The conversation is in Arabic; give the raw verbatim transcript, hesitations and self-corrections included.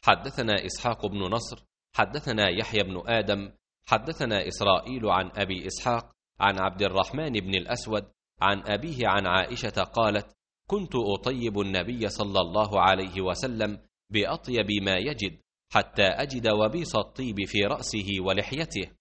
حدثنا إسحاق بن نصر حدثنا يحيى بن آدم حدثنا إسرائيل عن أبي إسحاق عن عبد الرحمن بن الأسود عن أبيه عن عائشة قالت: كنت أطيب النبي صلى الله عليه وسلم بأطيب ما يجد، حتى أجد وبيص الطيب في رأسه ولحيته.